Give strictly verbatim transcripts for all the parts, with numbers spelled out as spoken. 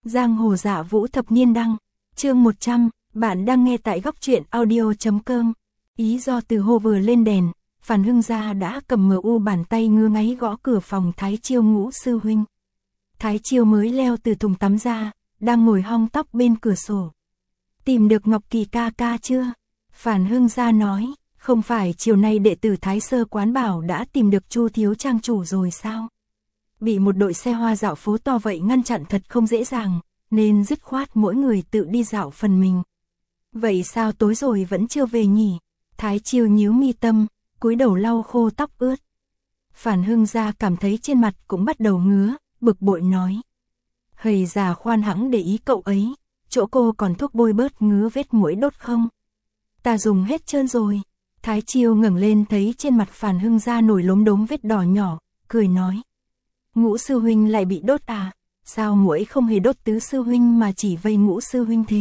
Giang hồ dạ vũ thập niên đăng, chương một trăm, bạn đang nghe tại góc truyện audio.com. Ý do từ hồ vừa lên đèn, Phản Hưng Gia đã cầm mờ u bàn tay ngứa ngáy gõ cửa phòng Thái Chiêu Ngũ sư huynh. Thái Chiêu mới leo từ thùng tắm ra, đang ngồi hong tóc bên cửa sổ. Tìm được Ngọc Kỳ ca ca chưa? Phản Hưng Gia nói, không phải chiều nay đệ tử Thái Sơ quán bảo đã tìm được Chu thiếu trang chủ rồi sao? Bị một đội xe hoa dạo phố to vậy ngăn chặn thật không dễ dàng, nên dứt khoát mỗi người tự đi dạo phần mình. Vậy sao tối rồi vẫn chưa về nhỉ? Thái Chiêu nhíu mi tâm, cúi đầu lau khô tóc ướt. Phản Hưng Gia cảm thấy trên mặt cũng bắt đầu ngứa, bực bội nói. Hầy già khoan hãng để ý cậu ấy, chỗ cô còn thuốc bôi bớt ngứa vết muỗi đốt không? Ta dùng hết trơn rồi. Thái Chiêu ngẩng lên thấy trên mặt Phản Hưng Gia nổi lốm đốm vết đỏ nhỏ, cười nói. Ngũ sư huynh lại bị đốt à? Sao muỗi không hề đốt tứ sư huynh mà chỉ vây Ngũ sư huynh thế?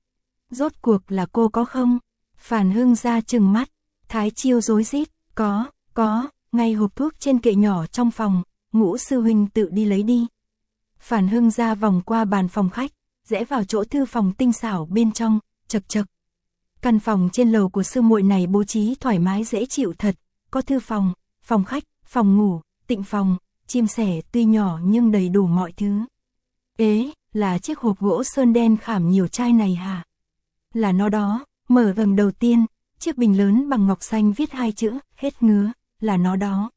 Rốt cuộc là cô có không? Phản Hưng Gia trừng mắt. Thái Chiêu rối rít, có, có, ngay hộp thuốc trên kệ nhỏ trong phòng, Ngũ sư huynh tự đi lấy đi. Phản Hưng Gia vòng qua bàn phòng khách, rẽ vào chỗ thư phòng tinh xảo bên trong, chật chật. Căn phòng trên lầu của sư muội này bố trí thoải mái dễ chịu thật, có thư phòng, phòng khách, phòng ngủ, tịnh phòng, chim sẻ tuy nhỏ nhưng đầy đủ mọi thứ. Ế, là chiếc hộp gỗ sơn đen khảm nhiều chai này hả? Là nó đó, mở vầng đầu tiên, chiếc bình lớn bằng ngọc xanh viết hai chữ, hết ngứa, là nó đó.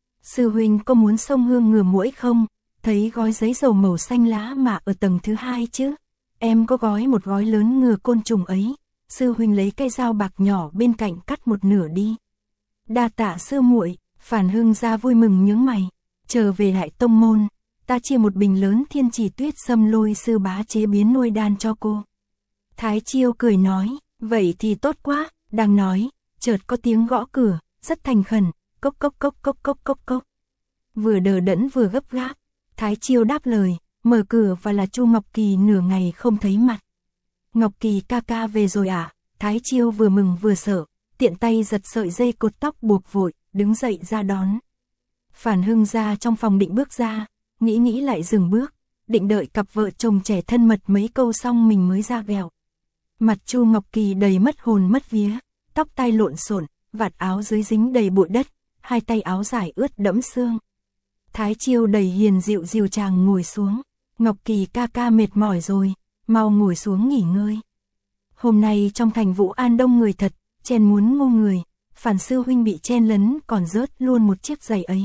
Sư huynh có muốn xông hương ngừa muỗi không? Thấy gói giấy dầu màu xanh lá mà ở tầng thứ hai chứ? Em có gói một gói lớn ngừa côn trùng ấy. Sư huynh lấy cây dao bạc nhỏ bên cạnh cắt một nửa đi. Đa tạ sư muội. Phản Hưng Gia vui mừng nhướng mày. Trở về lại tông môn, ta chia một bình lớn thiên trì tuyết sâm lôi sư bá chế biến nuôi đan cho cô. Thái Chiêu cười nói, vậy thì tốt quá. Đang nói, chợt có tiếng gõ cửa, rất thành khẩn, cốc cốc cốc cốc cốc cốc cốc. Vừa đờ đẫn vừa gấp gáp, Thái Chiêu đáp lời, mở cửa và là Chu Ngọc Kỳ nửa ngày không thấy mặt. Ngọc Kỳ ca ca về rồi à? Thái Chiêu vừa mừng vừa sợ, tiện tay giật sợi dây cột tóc buộc vội, đứng dậy ra đón. Phản Hưng Gia trong phòng định bước ra, nghĩ nghĩ lại dừng bước, định đợi cặp vợ chồng trẻ thân mật mấy câu xong mình mới ra vèo. Mặt Chu Ngọc Kỳ đầy mất hồn mất vía, tóc tai lộn xộn, vạt áo dưới dính đầy bụi đất, hai tay áo dài ướt đẫm sương. Thái Chiêu đầy hiền dịu dìu chàng ngồi xuống, Ngọc Kỳ ca ca mệt mỏi rồi, mau ngồi xuống nghỉ ngơi. Hôm nay trong thành Vũ An đông người thật, chen muốn ngô người, Phản sư huynh bị chen lấn còn rớt luôn một chiếc giày ấy.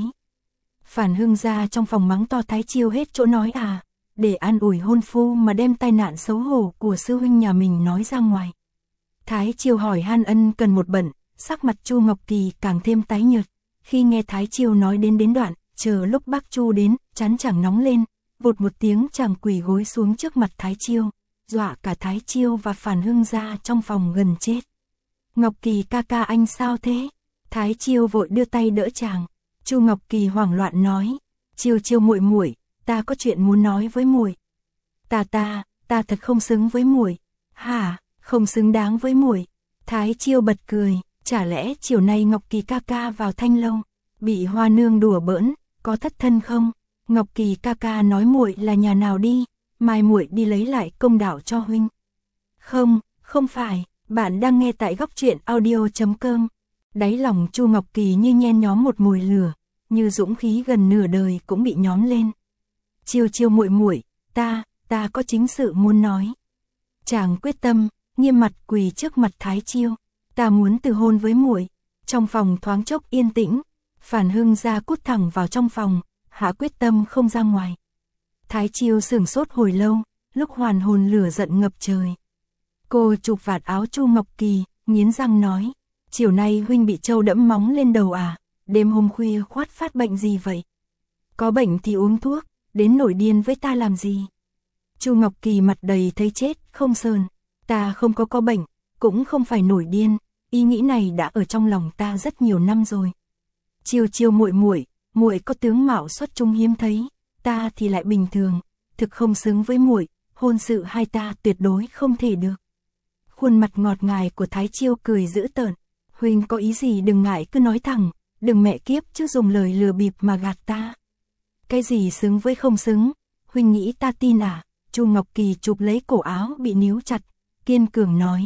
Phản Hưng Gia trong phòng mắng to Thái Chiêu hết chỗ nói à, để an ủi hôn phu mà đem tai nạn xấu hổ của sư huynh nhà mình nói ra ngoài. Thái Chiêu hỏi han ân cần một bận, sắc mặt Chu Ngọc Kỳ càng thêm tái nhợt, khi nghe Thái Chiêu nói đến đến đoạn, chờ lúc bác Chu đến, chán chẳng nóng lên, vụt một tiếng chàng quỳ gối xuống trước mặt Thái Chiêu, dọa cả Thái Chiêu và Phản Hưng Gia trong phòng gần chết. Ngọc Kỳ ca ca anh sao thế? Thái Chiêu vội đưa tay đỡ chàng. Chu Ngọc Kỳ hoảng loạn nói, Chiêu Chiêu muội muội, ta có chuyện muốn nói với muội. Ta ta, ta thật không xứng với muội. Hả, không xứng đáng với muội? Thái Chiêu bật cười, chả lẽ chiều nay Ngọc Kỳ ca ca vào Thanh Lâu, bị Hoa nương đùa bỡn, có thất thân không? Ngọc Kỳ ca ca nói muội là nhà nào đi, mai muội đi lấy lại công đạo cho huynh. Không, không phải, bạn đang nghe tại góc truyện audio.com. Đáy lòng Chu Ngọc Kỳ như nhen nhóm một mồi lửa, như dũng khí gần nửa đời cũng bị nhóm lên. Chiêu Chiêu muội muội, ta, ta có chính sự muốn nói. Chàng quyết tâm, nghiêm mặt quỳ trước mặt Thái Chiêu, ta muốn từ hôn với muội. Trong phòng thoáng chốc yên tĩnh, Phản Hưng Gia cút thẳng vào trong phòng, hạ quyết tâm không ra ngoài. Thái Chiêu sửng sốt hồi lâu, lúc hoàn hồn lửa giận ngập trời. Cô chụp vạt áo Chu Ngọc Kỳ, nghiến răng nói, chiều nay huynh bị trâu đẫm móng lên đầu à, đêm hôm khuya khoát phát bệnh gì vậy? Có bệnh thì uống thuốc, đến nổi điên với ta làm gì? Chu Ngọc Kỳ mặt đầy thấy chết không sờn, ta không có có bệnh, cũng không phải nổi điên, ý nghĩ này đã ở trong lòng ta rất nhiều năm rồi. Chiêu Chiêu muội muội, muội có tướng mạo xuất chúng hiếm thấy, ta thì lại bình thường, thực không xứng với muội, hôn sự hai ta tuyệt đối không thể được. Khuôn mặt ngọt ngào của Thái Chiêu cười dữ tợn, huynh có ý gì đừng ngại cứ nói thẳng, đừng mẹ kiếp chứ dùng lời lừa bịp mà gạt ta. Cái gì xứng với không xứng, huynh nghĩ ta tin à? Chu Ngọc Kỳ chụp lấy cổ áo bị níu chặt, kiên cường nói.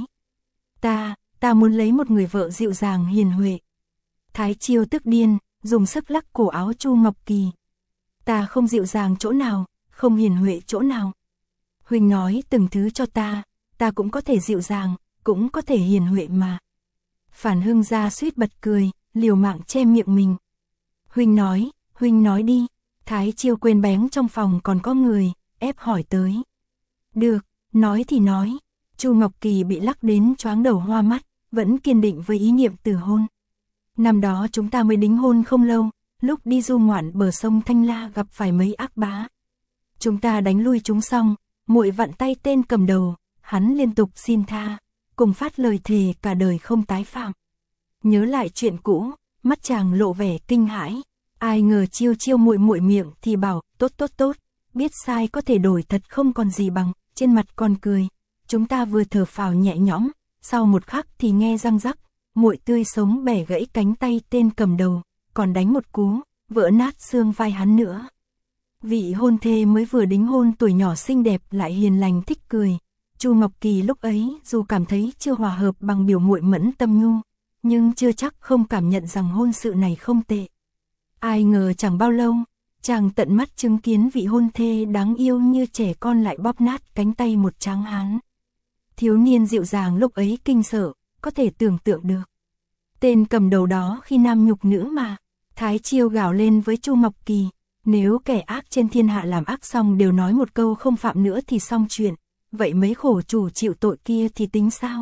Ta, ta muốn lấy một người vợ dịu dàng hiền huệ. Thái Chiêu tức điên, dùng sức lắc cổ áo Chu Ngọc Kỳ. Ta không dịu dàng chỗ nào, không hiền huệ chỗ nào. Huynh nói từng thứ cho ta, ta cũng có thể dịu dàng, cũng có thể hiền huệ mà. Phản Hưng Gia suýt bật cười, liều mạng che miệng mình. Huynh nói, huynh nói đi. Thái Chiêu quên bén trong phòng còn có người, ép hỏi tới. Được, nói thì nói. Chu Ngọc Kỳ bị lắc đến choáng đầu hoa mắt, vẫn kiên định với ý niệm từ hôn. Năm đó chúng ta mới đính hôn không lâu, lúc đi du ngoạn bờ sông Thanh La gặp phải mấy ác bá. Chúng ta đánh lui chúng xong, muội vặn tay tên cầm đầu, hắn liên tục xin tha, cùng phát lời thề cả đời không tái phạm. Nhớ lại chuyện cũ, mắt chàng lộ vẻ kinh hãi, ai ngờ Chiêu Chiêu muội muội miệng thì bảo, tốt tốt tốt, biết sai có thể đổi thật không còn gì bằng, trên mặt còn cười. Chúng ta vừa thở phào nhẹ nhõm, sau một khắc thì nghe răng rắc, muội tươi sống bẻ gãy cánh tay tên cầm đầu, còn đánh một cú, vỡ nát xương vai hắn nữa. Vị hôn thê mới vừa đính hôn tuổi nhỏ xinh đẹp lại hiền lành thích cười. Chu Ngọc Kỳ lúc ấy dù cảm thấy chưa hòa hợp bằng biểu muội Mẫn Tâm Nhu, nhưng chưa chắc không cảm nhận rằng hôn sự này không tệ. Ai ngờ chẳng bao lâu, chàng tận mắt chứng kiến vị hôn thê đáng yêu như trẻ con lại bóp nát cánh tay một tráng hán. Thiếu niên dịu dàng lúc ấy kinh sợ, có thể tưởng tượng được. Tên cầm đầu đó khi nam nhục nữ mà. Thái Chiêu gào lên với Chu Ngọc Kỳ, nếu kẻ ác trên thiên hạ làm ác xong đều nói một câu không phạm nữa thì xong chuyện, vậy mấy khổ chủ chịu tội kia thì tính sao?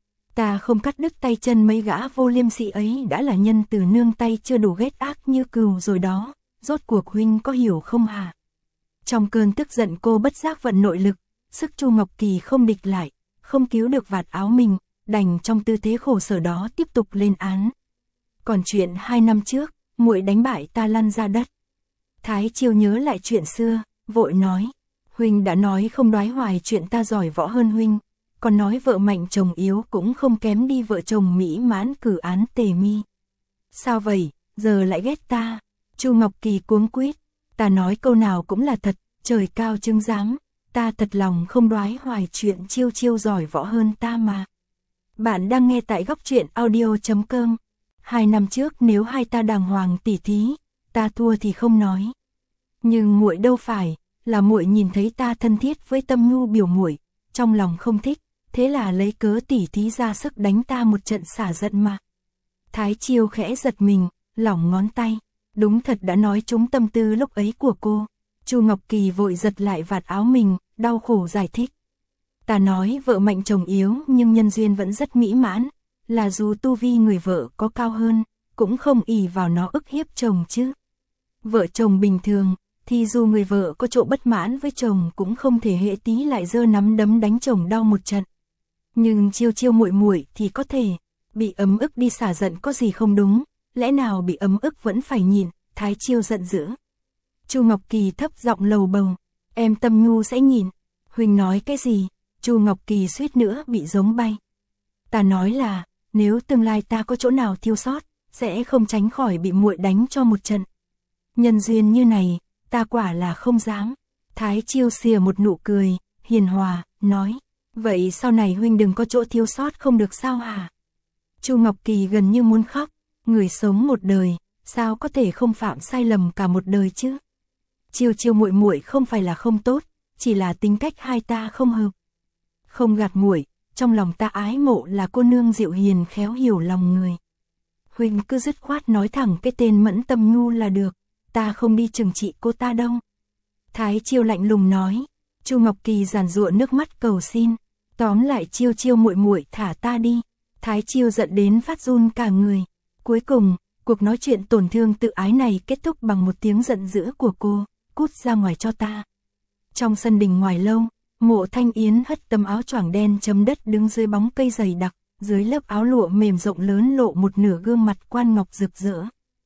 Ta không cắt đứt tay chân mấy gã vô liêm sỉ ấy đã là nhân từ nương tay chưa đủ ghét ác như cừu rồi đó, rốt cuộc huynh có hiểu không hả? Trong cơn tức giận cô bất giác vận nội lực, sức Chu Ngọc Kỳ không địch lại, không cứu được vạt áo mình, đành trong tư thế khổ sở đó tiếp tục lên án. Còn chuyện hai năm trước, muội đánh bại ta lăn ra đất. Thái Chiêu nhớ lại chuyện xưa, vội nói, huynh đã nói không đoái hoài chuyện ta giỏi võ hơn huynh, còn nói vợ mạnh chồng yếu cũng không kém đi vợ chồng mỹ mãn cử án Tề Mi. Sao vậy, giờ lại ghét ta? Chu Ngọc Kỳ cuống quýt, ta nói câu nào cũng là thật, trời cao chứng giám, ta thật lòng không đoái hoài chuyện Chiêu Chiêu giỏi võ hơn ta mà. Bạn đang nghe tại góc truyện audio chấm com. Hai năm trước nếu hai ta đàng hoàng tỉ thí, ta thua thì không nói. Nhưng muội đâu phải, là muội nhìn thấy ta thân thiết với Tâm Nhu biểu muội, trong lòng không thích, thế là lấy cớ tỉ thí ra sức đánh ta một trận xả giận mà. Thái Chiêu khẽ giật mình, lỏng ngón tay, đúng thật đã nói trúng tâm tư lúc ấy của cô. Chu Ngọc Kỳ vội giật lại vạt áo mình, đau khổ giải thích. Ta nói vợ mạnh chồng yếu nhưng nhân duyên vẫn rất mỹ mãn, là dù tu vi người vợ có cao hơn, cũng không ỷ vào nó ức hiếp chồng chứ. Vợ chồng bình thường, thì dù người vợ có chỗ bất mãn với chồng cũng không thể hệ tí lại giơ nắm đấm đánh chồng đau một trận. Nhưng Chiêu Chiêu muội muội thì có thể, bị ấm ức đi xả giận có gì không đúng, lẽ nào bị ấm ức vẫn phải nhìn. Thái Chiêu giận dữ. Chu Ngọc Kỳ thấp giọng lầu bầu, em Tâm Nhu sẽ nhìn. Huynh nói cái gì? Chu Ngọc Kỳ suýt nữa bị giống bay. Ta nói là, nếu tương lai ta có chỗ nào thiếu sót, sẽ không tránh khỏi bị muội đánh cho một trận. Nhân duyên như này, ta quả là không dám. Thái Chiêu xìa một nụ cười, hiền hòa, nói, vậy sau này huynh đừng có chỗ thiếu sót không được sao hả? Chu Ngọc Kỳ gần như muốn khóc, người sống một đời, sao có thể không phạm sai lầm cả một đời chứ? Chiêu Chiêu muội muội không phải là không tốt, chỉ là tính cách hai ta không hợp. Không gạt muội, trong lòng ta ái mộ là cô nương dịu hiền khéo hiểu lòng người. Huynh cứ dứt khoát nói thẳng cái tên Mẫn Tâm Nhu là được, ta không đi trừng trị cô ta đâu. Thái Chiêu lạnh lùng nói. Chu Ngọc Kỳ giàn giụa nước mắt cầu xin, tóm lại Chiêu Chiêu muội muội thả ta đi. Thái Chiêu giận đến phát run cả người. Cuối cùng, cuộc nói chuyện tổn thương tự ái này kết thúc bằng một tiếng giận dữ của cô, cút ra ngoài cho ta. Trong sân đình ngoài lâu, Mộ Thanh Yến hất tấm áo choàng đen chấm đất đứng dưới bóng cây dày đặc, dưới lớp áo lụa mềm rộng lớn lộ một nửa gương mặt quan ngọc rực rỡ.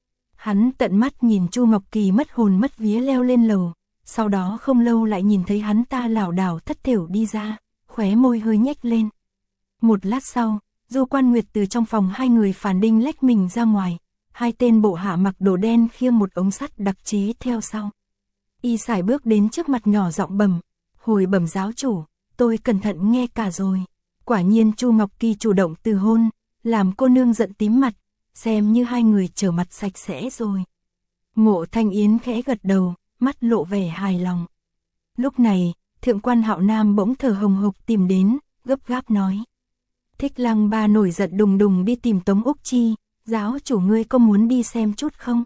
Hắn tận mắt nhìn Chu Ngọc Kỳ mất hồn mất vía leo lên lầu, sau đó không lâu lại nhìn thấy hắn ta lảo đảo thất thểu đi ra, khóe môi hơi nhếch lên. Một lát sau, Du Quan Nguyệt từ trong phòng hai người phản đinh lách mình ra ngoài, hai tên bộ hạ mặc đồ đen khiêng một ống sắt đặc chế theo sau. Y sải bước đến trước mặt nhỏ giọng bẩm, Hồi bẩm giáo chủ, tôi cẩn thận nghe cả rồi. Quả nhiên Chu Ngọc Kỳ chủ động từ hôn, làm cô nương giận tím mặt, xem như hai người trở mặt sạch sẽ rồi. Mộ Thanh Yến khẽ gật đầu, mắt lộ vẻ hài lòng. Lúc này, thượng quan Hạo Nam bỗng thở hồng hộc tìm đến, gấp gáp nói. Thích Lăng Ba nổi giận đùng đùng đi tìm Tống Úc Chi, giáo chủ ngươi có muốn đi xem chút không?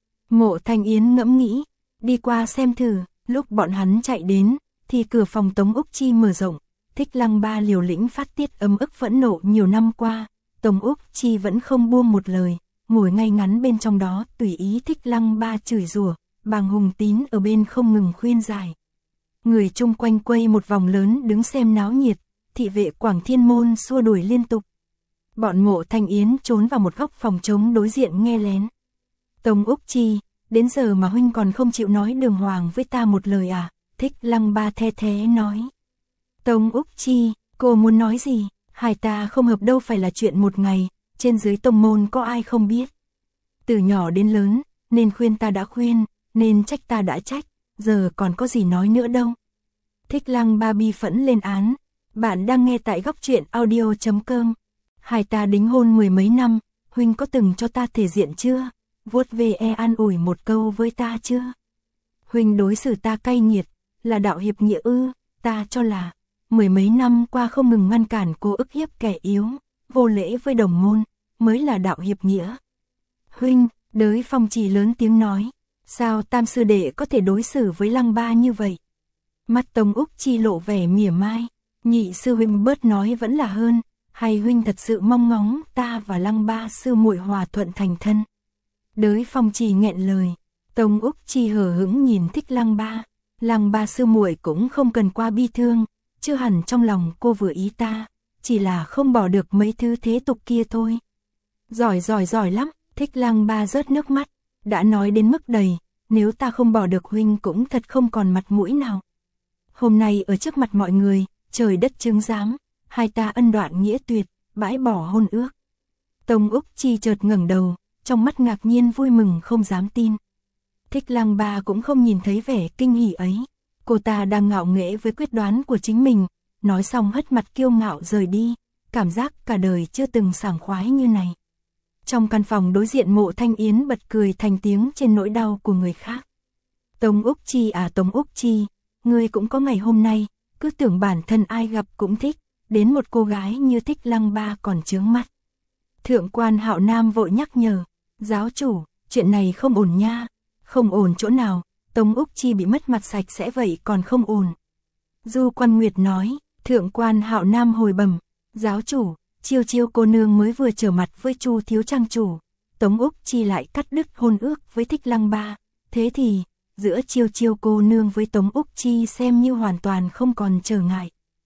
Mộ Thanh Yến ngẫm nghĩ, đi qua xem thử, lúc bọn hắn chạy đến, thì cửa phòng Tống Úc Chi mở rộng, Thích Lăng Ba liều lĩnh phát tiết ấm ức phẫn nộ nhiều năm qua, Tống Úc Chi vẫn không buông một lời, ngồi ngay ngắn bên trong đó tùy ý Thích Lăng Ba chửi rủa, Bàng Hùng Tín ở bên không ngừng khuyên giải. Người chung quanh quay một vòng lớn đứng xem náo nhiệt, thị vệ Quảng Thiên Môn xua đuổi liên tục. Bọn Mộ Thanh Yến trốn vào một góc phòng trống đối diện nghe lén. Tống Úc Chi, đến giờ mà huynh còn không chịu nói đường hoàng với ta một lời à? Thích Lăng Ba the thế nói. Tống Úc Chi, cô muốn nói gì? Hai ta không hợp đâu phải là chuyện một ngày, trên dưới tông môn có ai không biết. Từ nhỏ đến lớn, nên khuyên ta đã khuyên, nên trách ta đã trách, giờ còn có gì nói nữa đâu. Thích Lăng Ba bi phẫn lên án. Bạn đang nghe tại góc truyện audio chấm com. Hai ta đính hôn mười mấy năm, huynh có từng cho ta thể diện chưa? Vuốt về e an ủi một câu với ta chưa? Huynh đối xử ta cay nghiệt, là đạo hiệp nghĩa ư? Ta cho là, mười mấy năm qua không ngừng ngăn cản cô ức hiếp kẻ yếu, vô lễ với đồng môn, mới là đạo hiệp nghĩa. Huynh, Đới Phong chỉ lớn tiếng nói, sao tam sư đệ có thể đối xử với Lăng Ba như vậy? Mắt Tống Úc Chi lộ vẻ mỉa mai. Nhị sư huynh bớt nói vẫn là hơn, hay huynh thật sự mong ngóng ta và Lăng Ba sư muội hòa thuận thành thân? Đới Phong chỉ nghẹn lời. Tống Úc Chi hờ hững nhìn Thích Lăng Ba. Lăng Ba sư muội cũng không cần qua bi thương, chưa hẳn trong lòng cô vừa ý ta, chỉ là không bỏ được mấy thứ thế tục kia thôi. Giỏi giỏi giỏi lắm, Thích Lăng Ba rớt nước mắt, đã nói đến mức đầy, nếu ta không bỏ được huynh cũng thật không còn mặt mũi nào. Hôm nay ở trước mặt mọi người, trời đất chứng giám, hai ta ân đoạn nghĩa tuyệt, bãi bỏ hôn ước. Tống Úc Chi chợt ngẩng đầu, trong mắt ngạc nhiên vui mừng không dám tin. Thích Lăng Ba cũng không nhìn thấy vẻ kinh hỉ ấy, cô ta đang ngạo nghễ với quyết đoán của chính mình, nói xong hất mặt kiêu ngạo rời đi, cảm giác cả đời chưa từng sảng khoái như này. Trong căn phòng đối diện Mộ Thanh Yến bật cười thành tiếng trên nỗi đau của người khác. Tống Úc Chi à Tống Úc Chi, ngươi cũng có ngày hôm nay, cứ tưởng bản thân ai gặp cũng thích, đến một cô gái như Thích Lăng Ba còn chướng mắt. Thượng quan Hạo Nam vội nhắc nhở, giáo chủ, chuyện này không ổn nha. Không ổn chỗ nào, Tống Úc Chi bị mất mặt sạch sẽ vậy còn không ổn. Du Quan Nguyệt nói, thượng quan Hạo Nam hồi bẩm, giáo chủ, Chiêu Chiêu cô nương mới vừa trở mặt với Chu thiếu trang chủ, Tống Úc Chi lại cắt đứt hôn ước với Thích Lăng Ba, thế thì giữa Chiêu Chiêu cô nương với Tống Úc Chi xem như hoàn toàn không còn trở ngại.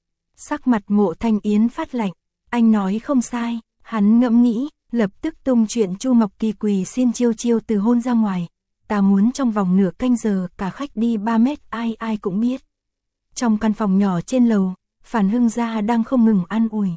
Sắc mặt Mộ Thanh Yến phát lạnh, anh nói không sai, hắn ngẫm nghĩ, lập tức tung chuyện Chu Ngọc Kỳ quỳ xin Chiêu Chiêu từ hôn ra ngoài. Ta muốn trong vòng nửa canh giờ cả khách đi ba mét ai ai cũng biết. Trong căn phòng nhỏ trên lầu, Phản Hưng Gia đang không ngừng an ủi.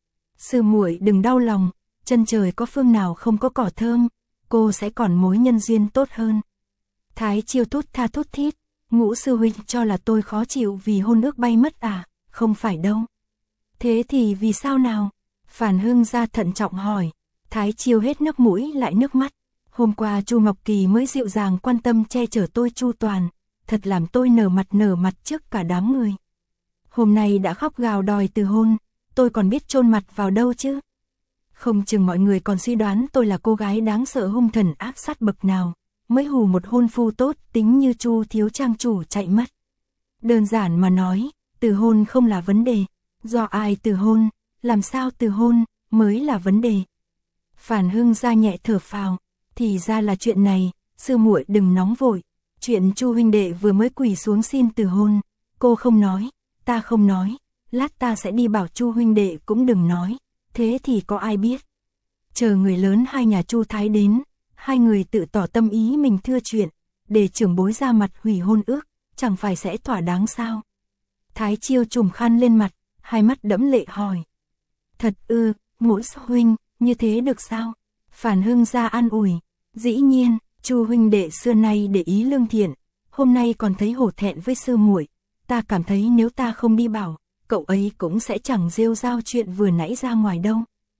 Sư muội đừng đau lòng, chân trời có phương nào không có cỏ thơm, cô sẽ còn mối nhân duyên tốt hơn. Thái Chiêu thút tha thút thít, Ngũ sư huynh cho là tôi khó chịu vì hôn ước bay mất à, không phải đâu. Thế thì vì sao nào? Phản Hưng Gia thận trọng hỏi. Thái Chiêu hết nước mũi lại nước mắt. Hôm qua Chu Ngọc Kỳ mới dịu dàng quan tâm che chở tôi chu toàn, thật làm tôi nở mặt nở mặt trước cả đám người. Hôm nay đã khóc gào đòi từ hôn, tôi còn biết chôn mặt vào đâu chứ? Không chừng mọi người còn suy đoán tôi là cô gái đáng sợ hung thần ác sát bậc nào, mới hù một hôn phu tốt tính như Chu thiếu trang chủ chạy mất. Đơn giản mà nói, từ hôn không là vấn đề, do ai từ hôn, làm sao từ hôn mới là vấn đề. Phản Hưng Gia nhẹ thở phào. Thì ra là chuyện này, sư muội đừng nóng vội, chuyện Chu huynh đệ vừa mới quỳ xuống xin từ hôn, cô không nói, ta không nói, lát ta sẽ đi bảo Chu huynh đệ cũng đừng nói, thế thì có ai biết. Chờ người lớn hai nhà Chu Thái đến, hai người tự tỏ tâm ý mình thưa chuyện, để trưởng bối ra mặt hủy hôn ước, chẳng phải sẽ thỏa đáng sao? Thái Chiêu trùm khăn lên mặt, hai mắt đẫm lệ hỏi. Thật ư, Ngũ sư huynh, như thế được sao? Phản Hưng Gia an ủi. Dĩ nhiên, Chu huynh đệ xưa nay để ý lương thiện, hôm nay còn thấy hổ thẹn với sư muội, ta cảm thấy nếu ta không đi bảo, cậu ấy cũng sẽ chẳng rêu rao chuyện vừa nãy ra ngoài đâu.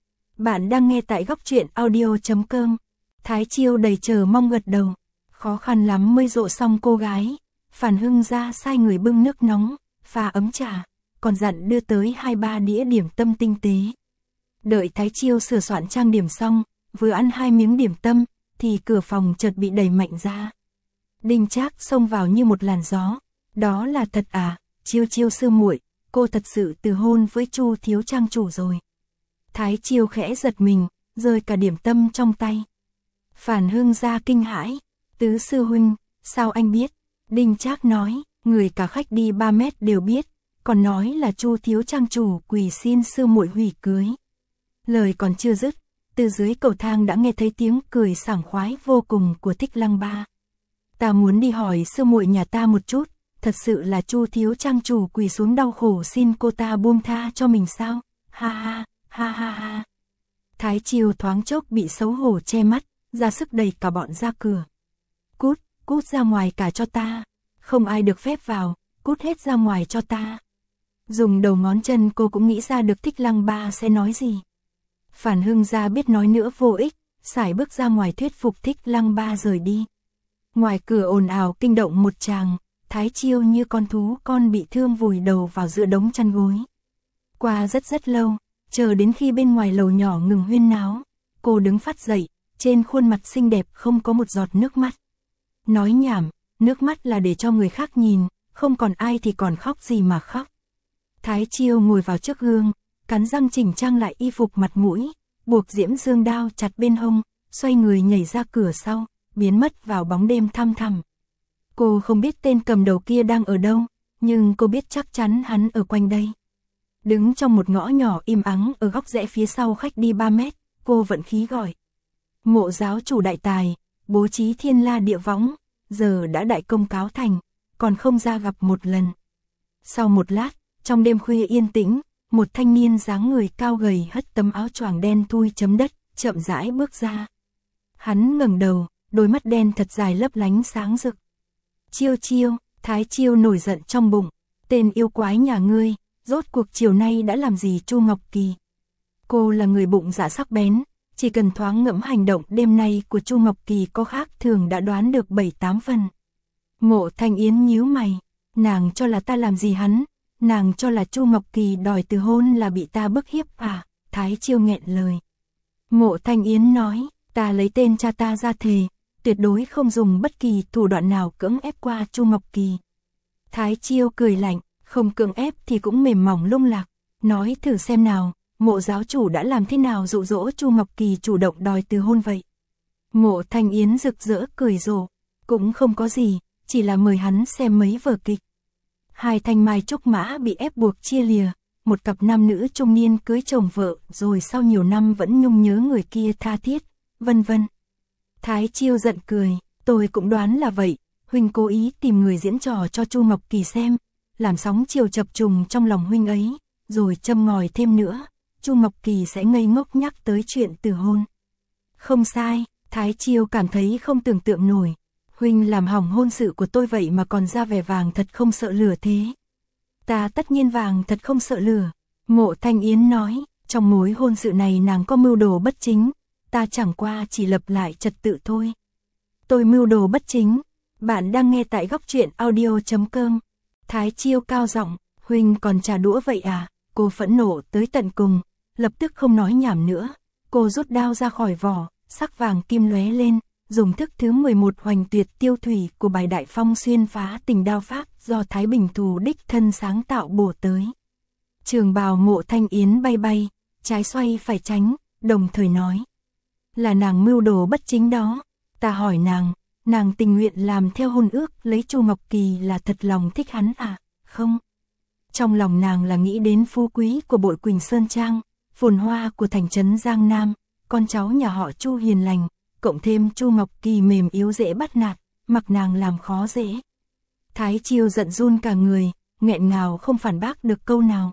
Bạn đang nghe tại góc truyện audio chấm com. Thái Chiêu đầy chờ mong gật đầu. Khó khăn lắm mới dỗ xong cô gái. Phản Hưng ra sai người bưng nước nóng, pha ấm trà, còn dặn đưa tới hai ba đĩa điểm tâm tinh tế. Đợi Thái Chiêu sửa soạn trang điểm xong, vừa ăn hai miếng điểm tâm, thì cửa phòng chợt bị đẩy mạnh ra. Đinh Trác xông vào như một làn gió. Đó là thật à, Chiêu Chiêu sư muội, cô thật sự từ hôn với Chu thiếu trang chủ rồi. Thái Chiêu khẽ giật mình, rơi cả điểm tâm trong tay. Phản Hưng ra kinh hãi, tứ sư huynh, sao anh biết? Đinh Trác nói, người cả khách đi ba mét đều biết, còn nói là Chu thiếu trang chủ quỳ xin sư muội hủy cưới. Lời còn chưa dứt, từ dưới cầu thang đã nghe thấy tiếng cười sảng khoái vô cùng của Thích Lăng Ba. Ta muốn đi hỏi sư muội nhà ta một chút, thật sự là Chu thiếu trang chủ quỳ xuống đau khổ xin cô ta buông tha cho mình sao? Ha ha, ha ha ha. Thái Chiêu thoáng chốc bị xấu hổ che mắt, ra sức đẩy cả bọn ra cửa. Cút, cút ra ngoài cả cho ta, không ai được phép vào, cút hết ra ngoài cho ta. Dùng đầu ngón chân cô cũng nghĩ ra được Thích Lăng Ba sẽ nói gì. Phản Hưng ra biết nói nữa vô ích, sải bước ra ngoài thuyết phục Thích Lăng Ba rời đi. Ngoài cửa ồn ào kinh động một tràng, Thái Chiêu như con thú con bị thương vùi đầu vào giữa đống chăn gối. Qua rất rất lâu, chờ đến khi bên ngoài lầu nhỏ ngừng huyên náo, cô đứng phát dậy, trên khuôn mặt xinh đẹp không có một giọt nước mắt. Nói nhảm, nước mắt là để cho người khác nhìn, không còn ai thì còn khóc gì mà khóc. Thái Chiêu ngồi vào trước gương, cắn răng chỉnh trang lại y phục mặt mũi, buộc diễm dương đao chặt bên hông, xoay người nhảy ra cửa sau, biến mất vào bóng đêm thăm thẳm. Cô không biết tên cầm đầu kia đang ở đâu, nhưng cô biết chắc chắn hắn ở quanh đây. Đứng trong một ngõ nhỏ im ắng ở góc rẽ phía sau khách đi ba mét, cô vận khí gọi. Mộ giáo chủ đại tài, bố trí thiên la địa võng, giờ đã đại công cáo thành, còn không ra gặp một lần. Sau một lát, trong đêm khuya yên tĩnh, một thanh niên dáng người cao gầy hất tấm áo choàng đen thui chấm đất, chậm rãi bước ra. Hắn ngẩng đầu, đôi mắt đen thật dài lấp lánh sáng rực. Chiêu Chiêu, Thái Chiêu nổi giận trong bụng, tên yêu quái nhà ngươi, rốt cuộc chiều nay đã làm gì Chu Ngọc Kỳ? Cô là người bụng dạ sắc bén, chỉ cần thoáng ngẫm hành động đêm nay của Chu Ngọc Kỳ có khác thường đã đoán được bảy tám phần. Mộ Thanh Yến nhíu mày, nàng cho là ta làm gì hắn, nàng cho là Chu Ngọc Kỳ đòi từ hôn là bị ta bức hiếp à? Thái Chiêu nghẹn lời. Mộ Thanh Yến nói, ta lấy tên cha ta ra thề, tuyệt đối không dùng bất kỳ thủ đoạn nào cưỡng ép qua Chu Ngọc Kỳ. Thái Chiêu cười lạnh, không cưỡng ép thì cũng mềm mỏng lung lạc, nói thử xem nào, Mộ giáo chủ đã làm thế nào dụ dỗ Chu Ngọc Kỳ chủ động đòi từ hôn vậy? Mộ Thanh Yến rực rỡ cười rộ, cũng không có gì, chỉ là mời hắn xem mấy vở kịch. Hai thanh mai trúc mã bị ép buộc chia lìa, một cặp nam nữ trung niên cưới chồng vợ rồi sau nhiều năm vẫn nhung nhớ người kia tha thiết, vân vân. Thái Chiêu giận cười, tôi cũng đoán là vậy, huynh cố ý tìm người diễn trò cho Chu Ngọc Kỳ xem, làm sóng chiều chập trùng trong lòng huynh ấy, rồi châm ngòi thêm nữa, Chu Ngọc Kỳ sẽ ngây ngốc nhắc tới chuyện từ hôn. Không sai, Thái Chiêu cảm thấy không tưởng tượng nổi, huynh làm hỏng hôn sự của tôi vậy mà còn ra vẻ vàng thật không sợ lửa thế. Ta tất nhiên vàng thật không sợ lửa, Mộ Thanh Yến nói, trong mối hôn sự này nàng có mưu đồ bất chính, ta chẳng qua chỉ lập lại trật tự thôi. Tôi mưu đồ bất chính, bạn đang nghe tại góc truyện audio chấm com. Thái Chiêu cao giọng, huynh còn trà đũa vậy à? Cô phẫn nộ tới tận cùng, lập tức không nói nhảm nữa, cô rút đao ra khỏi vỏ, sắc vàng kim lóe lên, dùng thức thứ mười một hoành tuyệt tiêu thủy của bài Đại Phong xuyên phá tình đao pháp do Thái Bình Thù đích thân sáng tạo bổ tới. Trường bào Mộ Thanh Yến bay bay, trái xoay phải tránh, đồng thời nói. Là nàng mưu đồ bất chính đó, ta hỏi nàng, nàng tình nguyện làm theo hôn ước lấy Chu Ngọc Kỳ là thật lòng thích hắn à, không? Trong lòng nàng là nghĩ đến phú quý của Bội Quỳnh Sơn Trang, phồn hoa của thành trấn Giang Nam, con cháu nhà họ Chu hiền lành, cộng thêm Chu Ngọc Kỳ mềm yếu dễ bắt nạt, mặc nàng làm khó dễ. Thái Chiêu giận run cả người, nghẹn ngào không phản bác được câu nào.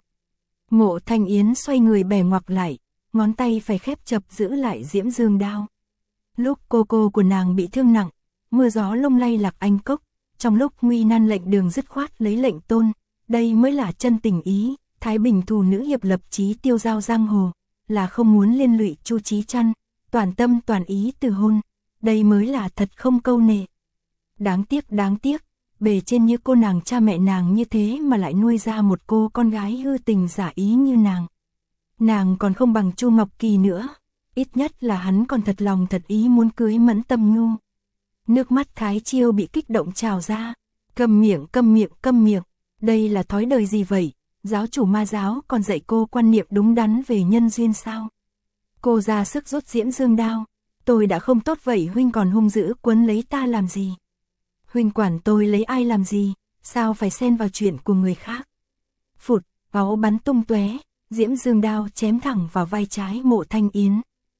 Mộ Thanh Yến xoay người bẻ ngoặc lại, ngón tay phải khép chập giữ lại diễm dương đao. Lúc cô cô của nàng bị thương nặng, mưa gió lung lay Lạc Anh Cốc, trong lúc nguy nan lệnh đường dứt khoát lấy lệnh tôn, đây mới là chân tình ý, Thái Bình thù nữ hiệp lập chí tiêu giao giang hồ, là không muốn liên lụy Chu Chí Trăn, toàn tâm toàn ý từ hôn, đây mới là thật không câu nệ. Đáng tiếc đáng tiếc, bề trên như cô nàng cha mẹ nàng như thế mà lại nuôi ra một cô con gái hư tình giả ý như nàng. Nàng còn không bằng Chu Ngọc Kỳ nữa, ít nhất là hắn còn thật lòng thật ý muốn cưới Mẫn Tâm Nhu. Nước mắt Thái Chiêu bị kích động trào ra, câm miệng câm miệng câm miệng, đây là thói đời gì vậy, giáo chủ ma giáo còn dạy cô quan niệm đúng đắn về nhân duyên sao? Cô ra sức rút Diễm Dương đao, tôi đã không tốt vậy huynh còn hung dữ quấn lấy ta làm gì? Huynh quản tôi lấy ai làm gì, sao phải xen vào chuyện của người khác? Phụt, máu bắn tung tóe, Diễm Dương đao chém thẳng vào vai trái Mộ Thanh Yến.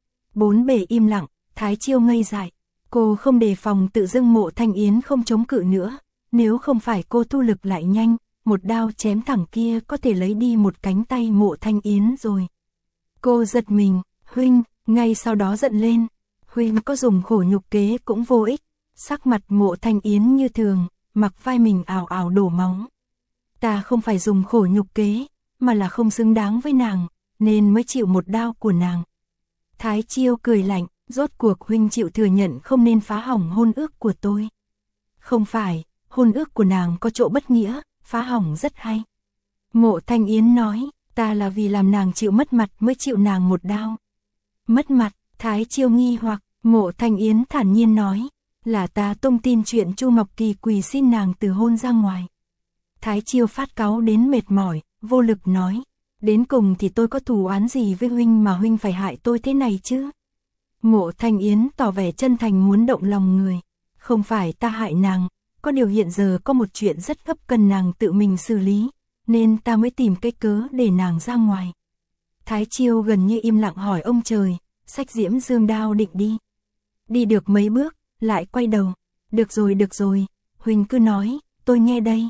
Bốn bề im lặng, Thái Chiêu ngây dại, cô không đề phòng tự dưng Mộ Thanh Yến không chống cự nữa, nếu không phải cô thu lực lại nhanh, một đao chém thẳng kia có thể lấy đi một cánh tay Mộ Thanh Yến rồi. Cô giật mình, huynh, ngay sau đó giận lên, huynh có dùng khổ nhục kế cũng vô ích. Sắc mặt Mộ Thanh Yến như thường, mặc vai mình ảo ảo đổ máu. Ta không phải dùng khổ nhục kế, mà là không xứng đáng với nàng, nên mới chịu một đao của nàng. Thái Chiêu cười lạnh, rốt cuộc huynh chịu thừa nhận không nên phá hỏng hôn ước của tôi. Không phải, hôn ước của nàng có chỗ bất nghĩa, phá hỏng rất hay. Mộ Thanh Yến nói, ta là vì làm nàng chịu mất mặt mới chịu nàng một đao. Mất mặt, Thái Chiêu nghi hoặc, Mộ Thanh Yến thản nhiên nói, là ta tung tin chuyện Chu Ngọc Kỳ quỳ xin nàng từ hôn ra ngoài. Thái Chiêu phát cáu đến mệt mỏi, vô lực nói, đến cùng thì tôi có thù oán gì với huynh mà huynh phải hại tôi thế này chứ? Mộ Thanh Yến tỏ vẻ chân thành muốn động lòng người, không phải ta hại nàng, có điều hiện giờ có một chuyện rất gấp cần nàng tự mình xử lý, nên ta mới tìm cái cớ để nàng ra ngoài. Thái Chiêu gần như im lặng hỏi ông trời, xách Diễm Dương đao định đi. Đi được mấy bước, lại quay đầu, được rồi được rồi, huynh cứ nói, tôi nghe đây.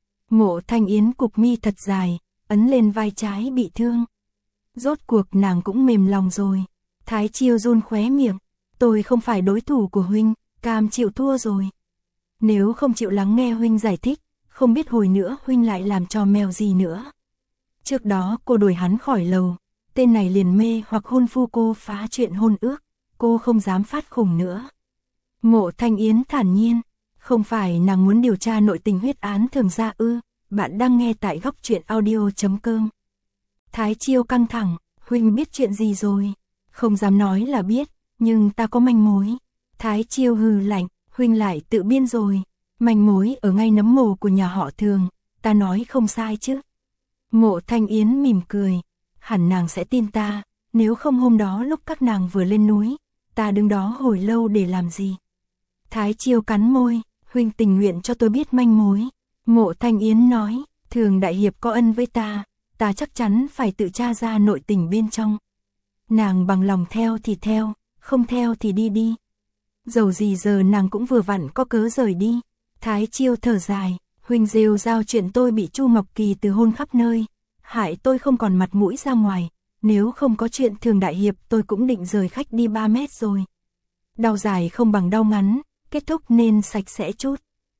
Mộ Thanh Yến cục mi thật dài, ấn lên vai trái bị thương. Rốt cuộc nàng cũng mềm lòng rồi. Thái Chiêu run khóe miệng, tôi không phải đối thủ của huynh, cam chịu thua rồi. Nếu không chịu lắng nghe huynh giải thích, không biết hồi nữa huynh lại làm trò mèo gì nữa. Trước đó cô đuổi hắn khỏi lầu, tên này liền mê hoặc hôn phu cô phá chuyện hôn ước, cô không dám phát khủng nữa. Mộ Thanh Yến thản nhiên, không phải nàng muốn điều tra nội tình huyết án thường gia ư? Bạn đang nghe tại góc truyện audio chấm com. Thái Chiêu căng thẳng, huynh biết chuyện gì rồi? Không dám nói là biết, nhưng ta có manh mối. Thái Chiêu hừ lạnh, huynh lại tự biên rồi. Manh mối ở ngay nấm mồ của nhà họ Thường, ta nói không sai chứ? Mộ Thanh Yến mỉm cười, hẳn nàng sẽ tin ta, nếu không hôm đó lúc các nàng vừa lên núi, ta đứng đó hồi lâu để làm gì? Thái Chiêu cắn môi, huynh tình nguyện cho tôi biết manh mối. Mộ Thanh Yến nói, Thường đại hiệp có ân với ta, ta chắc chắn phải tự tra ra nội tình bên trong. Nàng bằng lòng theo thì theo, không theo thì đi đi. Dầu gì giờ nàng cũng vừa vặn có cớ rời đi. Thái Chiêu thở dài, huynh rêu rao chuyện tôi bị Chu Ngọc Kỳ từ hôn khắp nơi, hại tôi không còn mặt mũi ra ngoài, nếu không có chuyện Thường đại hiệp tôi cũng định rời khách đi ba mét rồi. Đau dài không bằng đau ngắn, kết thúc nên sạch sẽ chút.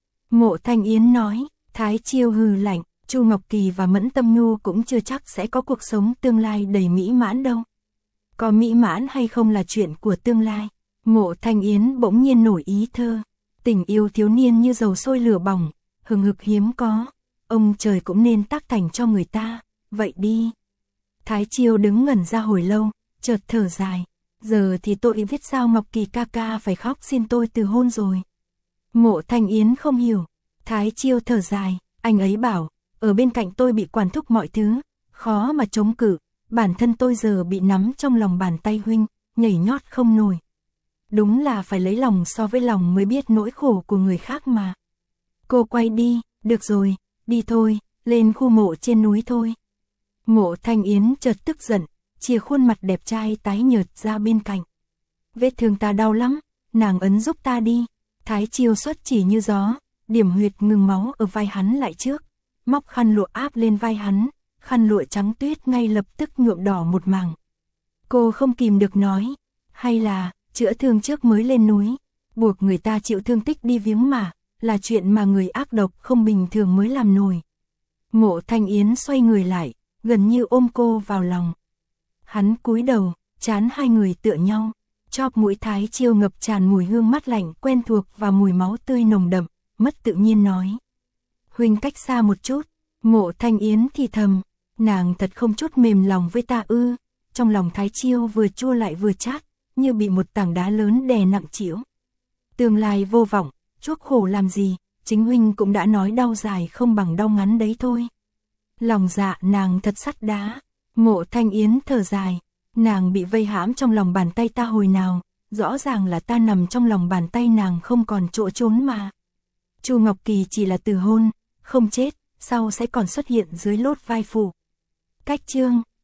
Mộ Thanh Yến nói, Thái Chiêu hừ lạnh, Chu Ngọc Kỳ và Mẫn Tâm Nhu cũng chưa chắc sẽ có cuộc sống tương lai đầy mỹ mãn đâu. Có mỹ mãn hay không là chuyện của tương lai. Mộ Thanh Yến bỗng nhiên nổi ý thơ, tình yêu thiếu niên như dầu sôi lửa bỏng, hừng hực hiếm có, ông trời cũng nên tác thành cho người ta, vậy đi. Thái Chiêu đứng ngẩn ra hồi lâu, chợt thở dài, giờ thì tôi biết sao Ngọc Kỳ ca ca phải khóc xin tôi từ hôn rồi. Mộ Thanh Yến không hiểu, Thái Chiêu thở dài, anh ấy bảo, ở bên cạnh tôi bị quản thúc mọi thứ, khó mà chống cự, bản thân tôi giờ bị nắm trong lòng bàn tay huynh, nhảy nhót không nổi. Đúng là phải lấy lòng so với lòng mới biết nỗi khổ của người khác mà. Cô quay đi, được rồi, đi thôi, lên khu mộ trên núi thôi. Mộ Thanh Yến chợt tức giận, chìa khuôn mặt đẹp trai tái nhợt ra bên cạnh. Vết thương ta đau lắm, nàng ấn giúp ta đi. Thái Chiêu xuất chỉ như gió, điểm huyệt ngừng máu ở vai hắn lại trước, móc khăn lụa áp lên vai hắn, khăn lụa trắng tuyết ngay lập tức nhuộm đỏ một mảng. Cô không kìm được nói, hay là chữa thương trước mới lên núi, buộc người ta chịu thương tích đi viếng mà, là chuyện mà người ác độc không bình thường mới làm nổi. Mộ Thanh Yến xoay người lại, gần như ôm cô vào lòng. Hắn cúi đầu, trán hai người tựa nhau, chóp mũi Thái Chiêu ngập tràn mùi hương mát lạnh quen thuộc và mùi máu tươi nồng đậm, mất tự nhiên nói. Huynh cách xa một chút, Mộ Thanh Yến thì thầm, nàng thật không chút mềm lòng với ta ư. Trong lòng Thái Chiêu vừa chua lại vừa chát, như bị một tảng đá lớn đè nặng chịu. Tương lai vô vọng, chuốc khổ làm gì, chính huynh cũng đã nói đau dài không bằng đau ngắn đấy thôi. Lòng dạ nàng thật sắt đá. Mộ Thanh Yến thở dài, nàng bị vây hãm trong lòng bàn tay ta hồi nào, rõ ràng là ta nằm trong lòng bàn tay nàng không còn chỗ trốn mà. Chu Ngọc Kỳ chỉ là từ hôn, không chết, sau sẽ còn xuất hiện dưới lốt vai phụ. Cách chương